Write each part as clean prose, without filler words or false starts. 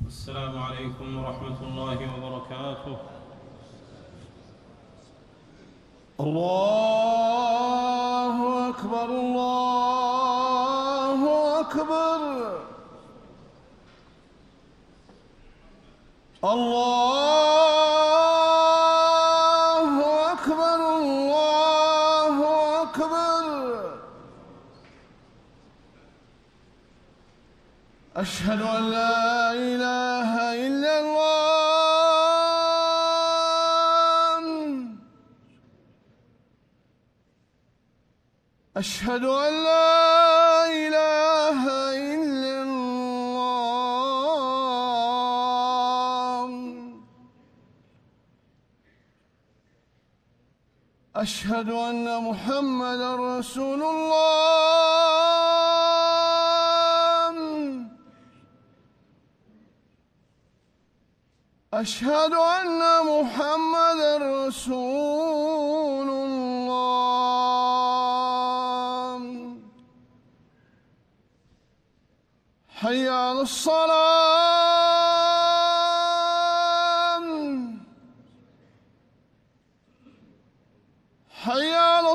السلام عليكم ورحمة الله وبركاته. الله أكبر الله أكبر الله أكبر الله أكبر. أشهد أن لا إله إلا الله. أشهد أن لا إله إلا الله. أشهد أن محمدًا رسول الله. أشهد أن محمدًا رسول الله. حي على الصلاة. حي على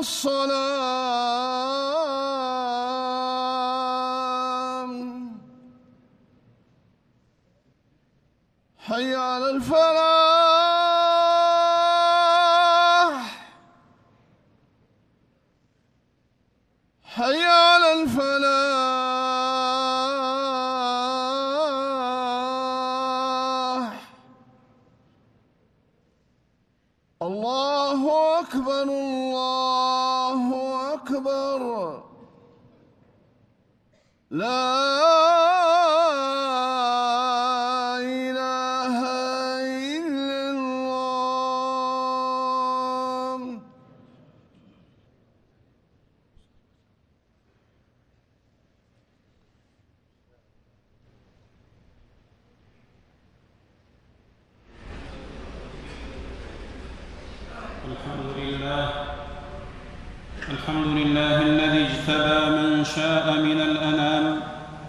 الصلاة. حي على الفلاح. حي على الفلاح. الله أكبر الله أكبر. لا إله إلا الله. الحمد لله الذي اجتبى من شاء من الأنام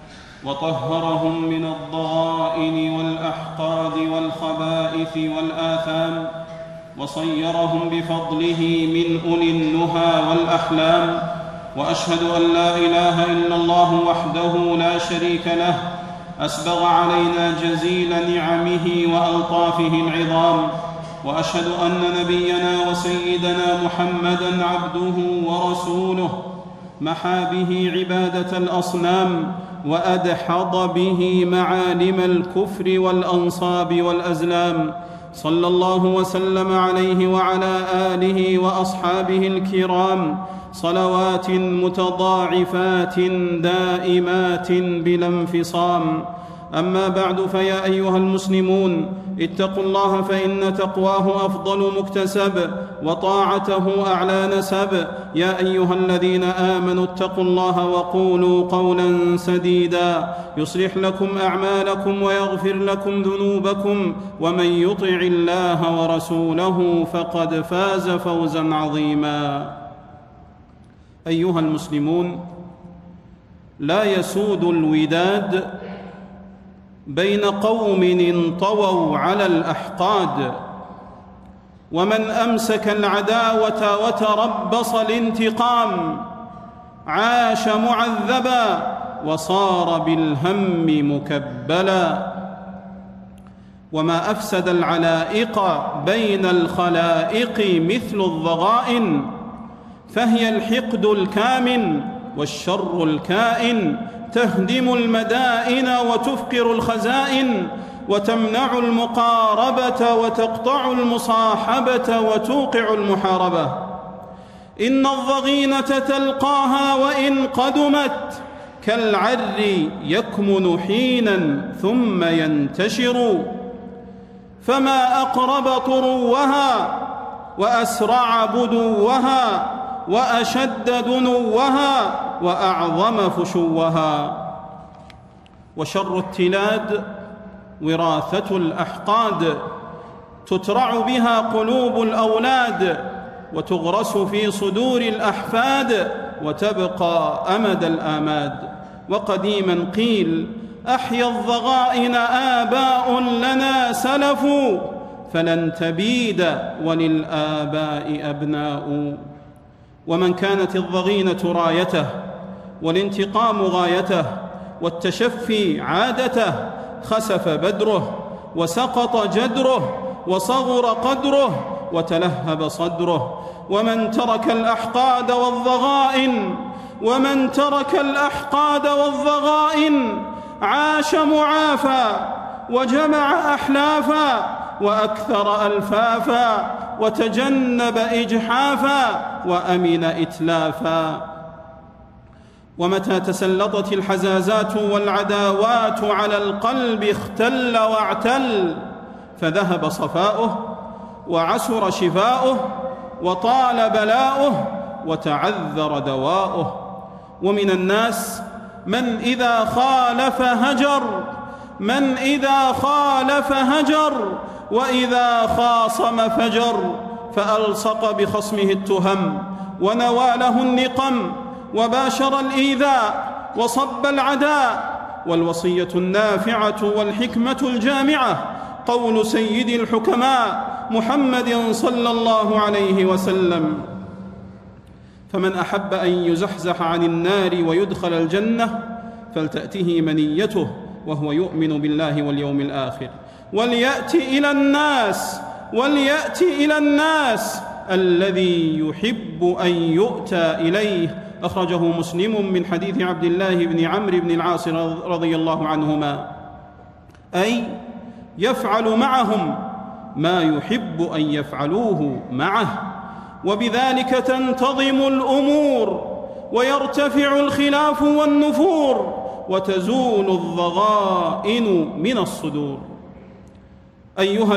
وطهرهم من الضغائن والأحقاد والخبائث والآثام وصيرهم بفضله من أولي النهى والأحلام. وأشهد أن لا إله إلا الله وحده لا شريك له أسبغ علينا جزيل نعمه وألطافه العظام. وأشهد أن نبينا وسيدنا محمدًا عبده ورسوله محى به عبادة الأصنام وأدحض به معالم الكفر والأنصاب والأزلام. صلى الله وسلم عليه وعلى آله وأصحابه الكرام صلوات متضاعفات دائمات بلا انفصام. أما بعد، فيا أيها المسلمون، اتقوا الله فإن تقواه أفضل مكتسب وطاعته أعلى نسب. يا أيها الذين آمنوا اتقوا الله وقولوا قولا سديدا يصلح لكم أعمالكم ويغفر لكم ذنوبكم، ومن يطع الله ورسوله فقد فاز فوزا عظيما. أيها المسلمون، لا يسود الوداد بين قوم انطووا على الأحقاد، ومن أمسك العداوة وتربص الانتقام عاش معذبا وصار بالهم مكبلا. وما أفسد العلائق بين الخلائق مثل الضغائن، فهي الحقد الكامن والشر الكائن، تهدم المدائن وتفقر الخزائن، وتمنع المقاربة وتقطع المصاحبة وتوقع المحاربة. إن الضغينة تلقاها وإن قدمت كالعر يكمن حينا ثم ينتشر، فما أقرب طروها وأسرع بدوها وأشد دنوها وأعظم فشوها. وشر التلاد وراثة الأحقاد، تترع بها قلوب الأولاد وتغرس في صدور الأحفاد وتبقى أمد الآماد. وقديما قيل: أحيا الضغائن آباء لنا سلفوا، فلن تبيد وللآباء أبناء. ومن كانت الضغينة رايته والانتقام غايته والتشفي عادته، خسف بدره وسقط جدره وصغر قدره وتلهب صدره. ومن ترك الأحقاد والضغائن عاش معافى وجمع أحلافا وأكثر ألفافا وتجنب إجحافا وأمن إتلافا. ومتى تسلطت الحزازات والعداوات على القلب اختل واعتل، فذهب صفاؤه وعسر شفاؤه وطال بلاؤه وتعذر دواؤه. ومن الناس من إذا خالف هجر وإذا خاصم فجر، فألصق بخصمه التهم ونواله النقم وباشر الإيذاء وصب العداء. والوصية النافعة والحكمة الجامعة قول سيد الحكماء محمد صلى الله عليه وسلم: فمن أحب أن يزحزح عن النار ويدخل الجنة فلتأته منيته وهو يؤمن بالله واليوم الآخر، وليأت إلى الناس الذي يحب أن يؤتى إليه. أخرجه مسلم من حديث عبد الله بن عمرو بن العاص رضي الله عنهما، أي يفعل معهم ما يحب أن يفعلوه معه، وبذلك تنتظم الأمور ويرتفع الخلاف والنفور وتزول الضغائن من الصدور. أيها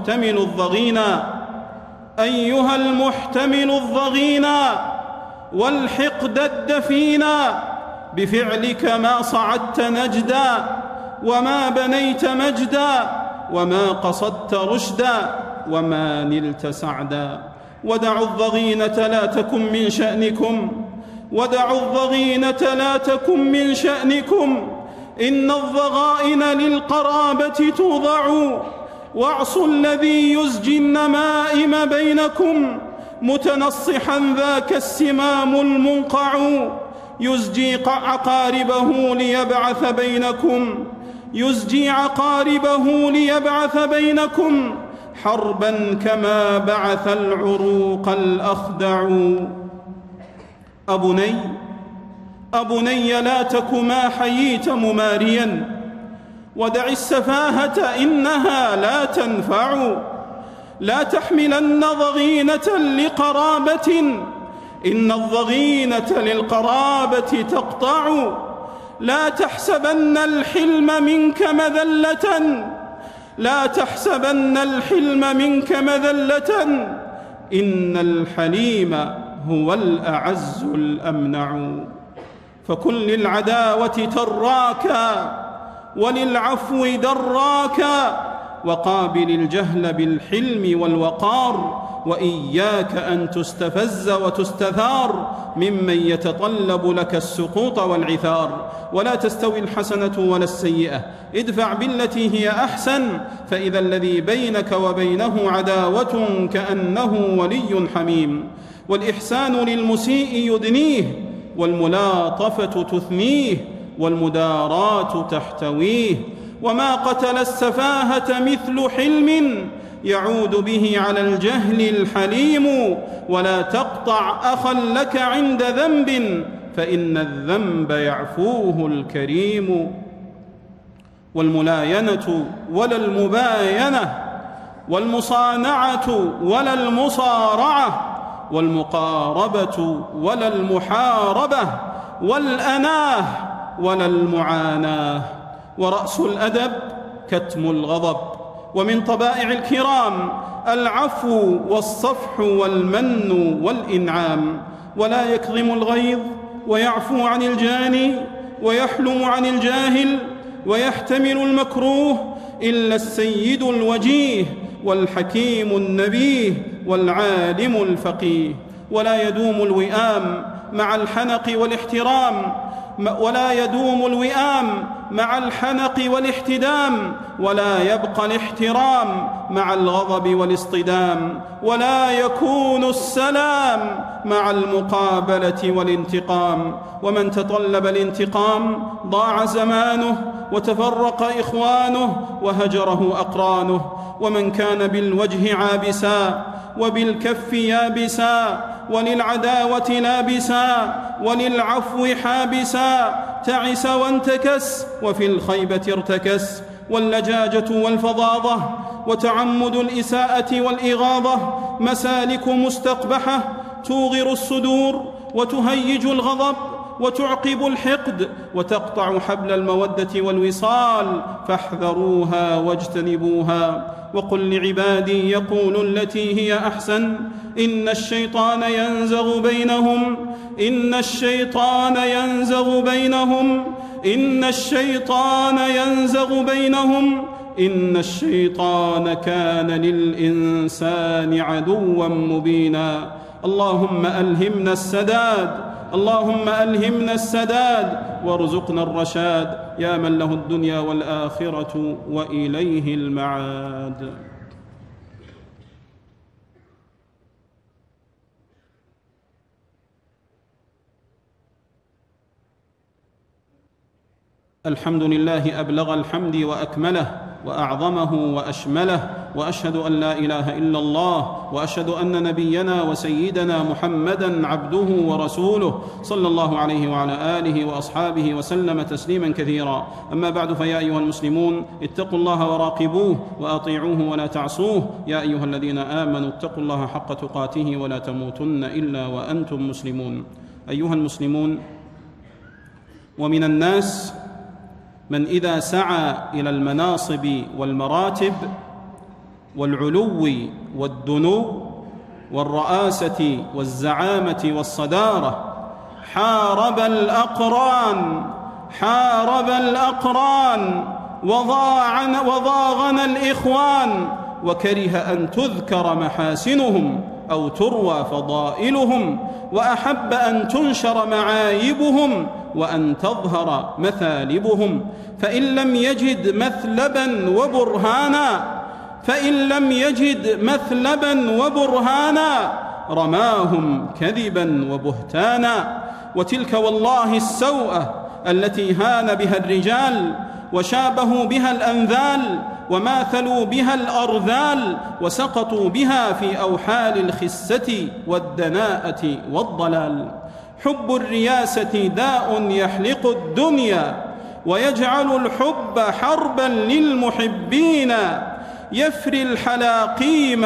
المحتمل الضغينا والحقد الدفينا، بفعلك ما صعدت نجدا وما بنيت مجدا وما قصدت رشدا وما نلت سعدا. ودعوا الضغينة لا تكن من شأنكم، إن الضغائن للقرابة توضع، واعصوا الذي يزجي النمائم بينكم، متنصحا ذاك السمام المنقع، يزجي عقاربه ليبعث بينكم حربا كما بعث العروق الأخدع. أبني لا تك ما حييت مماريا، ودع السفاهة إنها لا تنفع. لا تحملن ضغينة لقرابة، إن الضغينة للقرابة تقطع. لا تحسبن الحلم منك مذلة، إن الحليم هو الأعز الأمنع. فكن للعداوة تراكا وللعفو دراكا، وقابل الجهل بالحلم والوقار، وإياك أن تستفز وتستثار ممن يتطلب لك السقوط والعثار. ولا تستوي الحسنة ولا السيئة، ادفع بالتي هي أحسن، فإذا الذي بينك وبينه عداوة كأنه ولي حميم. والإحسان للمسيء يدنيه، والملاطفة تثنيه، والمداراة تحتويه. وما قتل السفاهة مثل حلم، يعود به على الجهل الحليم. ولا تقطع أخا لك عند ذنب، فإن الذنب يعفوه الكريم. والملاينة ولا المباينة، والمصانعة ولا المصارعة، والمقاربة ولا المحاربة، والأناه ولا المعاناة. ورأس الأدب كتم الغضب، ومن طبائع الكرام العفو والصفح والمن والإنعام. ولا يكظم الغيظ ويعفو عن الجاني ويحلم عن الجاهل ويحتمل المكروه إلا السيد الوجيه والحكيم النبيه والعالم الفقيه. ولا يدوم الوئام مع الحنق والاحترام، ولا يدوم الوئام مع الحنق والاحتدام، ولا يبقى الاحترام مع الغضب والاصطدام، ولا يكون السلام مع المقابلة والانتقام. ومن تطلب الانتقام ضاع زمانه وتفرق إخوانه وهجره أقرانه. ومن كان بالوجه عابسا وبالكف يابسا وللعداوة لابسا وللعفو حابسا تعس وانتكس وفي الخيبة ارتكس. واللجاجة والفظاظة وتعمد الإساءة والإغاظة مسالك مستقبحة توغر الصدور وتهيج الغضب وتعقب الحقد وتقطع حبل المودة والوصال، فاحذروها واجتنبوها. وقل لعبادي يقولوا التي هي أحسن إن الشيطان ينزغ بينهم إن الشيطان ينزغ بينهم إن الشيطان ينزغ بينهم إن الشيطان كان للإنسان عدوا مبينا. اللهم ألهمنا السداد اللهم ألهمنا السداد وارزقنا الرشاد يا من له الدنيا والآخرة وإليه المعاد. الحمد لله أبلغ الحمد وأكمله وأعظمه وأشمله، وأشهد أن لا إله إلا الله، وأشهد أن نبينا وسيدنا محمدًا عبده ورسوله صلى الله عليه وعلى آله وأصحابه وسلم تسليمًا كثيرا. أما بعد، فيا أيها المسلمون اتقوا الله وراقبوه وأطيعوه ولا تعصوه. يا أيها الذين آمنوا اتقوا الله حق تقاته ولا تموتن إلا وأنتم مسلمون. أيها المسلمون، ومن الناس من إذا سعى إلى المناصب والمراتب والعلو والدنو والرئاسة والزعامة والصدارة حارب الأقران وضاغن الإخوان، وكره أن تذكر محاسنهم أو تروى فضائلهم، وأحب أن تنشر معايبهم وأن تظهر مثالبهم. فإن لم يجد مثلبا وبرهانا رماهم كذبا وبهتانا. وتلك والله السوءة التي هان بها الرجال وشابهوا بها الأنذال وماثلوا بها الأرذال وسقطوا بها في أوحال الخسة والدناءة والضلال. حب الرياسة داء يحلق الدنيا ويجعل الحب حربا للمحبين، يفري الحلاقيم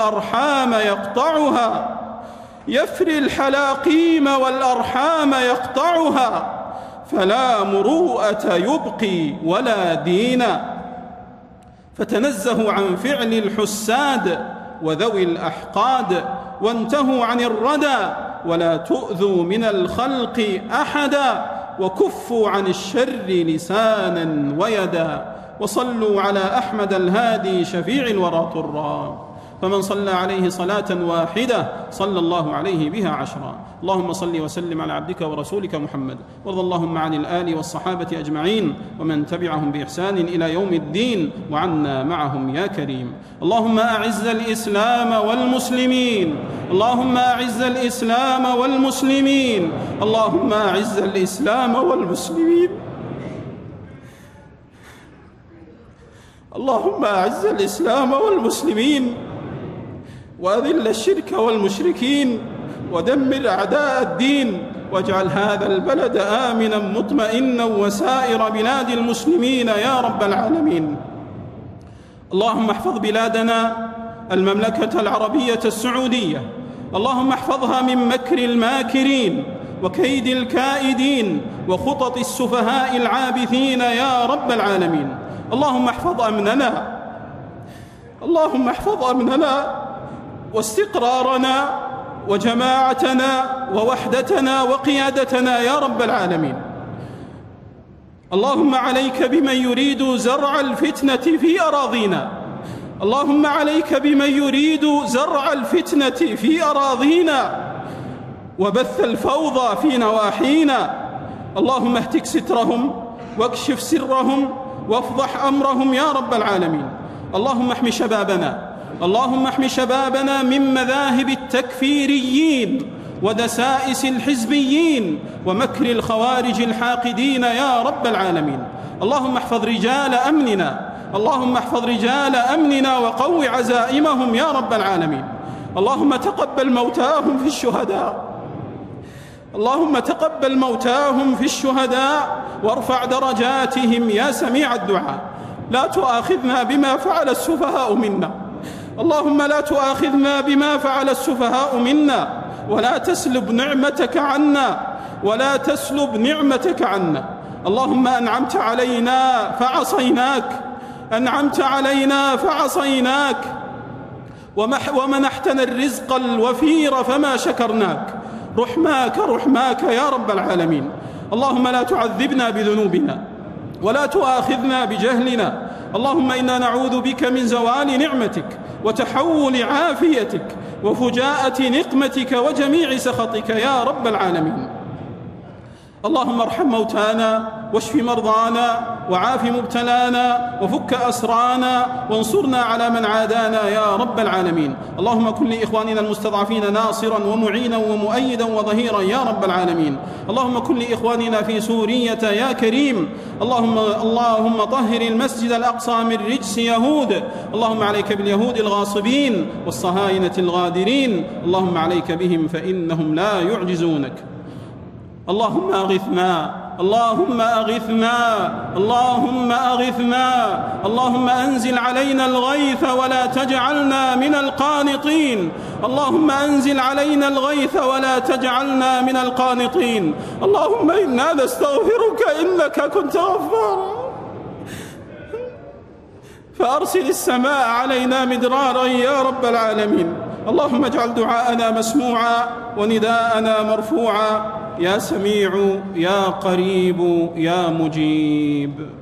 والأرحام يقطعها فلا مروءة يبقي ولا دين. فتنزهوا عن فعل الحساد وذوي الأحقاد، وانتهوا عن الردى ولا تؤذوا من الخلق أحدا، وكفوا عن الشر لسانا ويدا. وصلوا على أحمد الهادي شفيع الورى طرا، فمن صلى عليه صلاة واحدة صلى الله عليه بها 10. اللهم صل وسلم على عبدك ورسولك محمد، وارض اللهم عن الآل والصحابة أجمعين ومن تبعهم بإحسان إلى يوم الدين، وعنا معهم يا كريم. اللهم أعز الإسلام والمسلمين، اللهم أعز الإسلام والمسلمين، اللهم أعز الإسلام والمسلمين، اللهم أعز الإسلام والمسلمين، وأذل الشرك والمشركين، ودمر أعداء الدين، واجعل هذا البلد آمنا مطمئنا وسائر بلاد المسلمين يا رب العالمين. اللهم احفظ بلادنا المملكة العربية السعودية، اللهم احفظها من مكر الماكرين وكيد الكائدين وخطط السفهاء العابثين يا رب العالمين. اللهم احفظ أمننا واستقرارنا وجماعتنا ووحدتنا وقيادتنا يا رب العالمين. اللهم عليك بمن يريد زرع الفتنة في أراضينا، اللهم عليك بمن يريد زرع الفتنة في أراضينا وبث الفوضى في نواحينا. اللهم اهتك سترهم واكشف سرهم وافضح أمرهم يا رب العالمين. اللهم احم شبابنا، اللهم احم شبابنا من مذاهب التكفيريين ودسائس الحزبيين ومكر الخوارج الحاقدين يا رب العالمين. اللهم احفظ رجال أمننا، اللهم احفظ رجال أمننا وقو عزائمهم يا رب العالمين. اللهم تقبل موتاهم في الشهداء، اللهم تقبل موتاهم في الشهداء وارفع درجاتهم يا سميع الدعاء. لا تؤاخذنا بما فعل السفهاء منا، اللهم لا تؤاخذنا بما فعل السفهاء منا، ولا تسلب نعمتك عنا، ولا تسلب نعمتك عنا. اللهم أنعمت علينا فعصيناك، أنعمت علينا فعصيناك، ومنحتنا الرزق الوفير فما شكرناك. رحماك يا رب العالمين. اللهم لا تعذبنا بذنوبنا ولا تؤاخذنا بجهلنا. اللهم إنا نعوذ بك من زوال نعمتك وتحول عافيتك وفجاءة نقمتك وجميع سخطك يا رب العالمين. اللهم ارحم موتانا واشف مرضانا وعاف مبتلانا وفك أسرانا وانصرنا على من عادانا يا رب العالمين. اللهم كن لإخواننا المستضعفين ناصرا ومعينا ومؤيدا وظهيرا يا رب العالمين. اللهم كن لإخواننا في سورية يا كريم. اللهم طهر المسجد الأقصى من رجس يهود. اللهم عليك باليهود الغاصبين والصهاينة الغادرين، اللهم عليك بهم فإنهم لا يعجزونك. اللهم أغثنا، اللهم أغثنا، اللهم أغثنا، اللهم أنزل علينا الغيث ولا تجعلنا من القانطين، اللهم أنزل علينا الغيث ولا تجعلنا من القانطين. اللهم إنا نستغفرك إنك كنت غفارا، فأرسل السماء علينا مدرارا يا رب العالمين. اللهم اجعل دعاءنا مسموعا ونداءنا مرفوعا يا سميع يا قريب يا مجيب.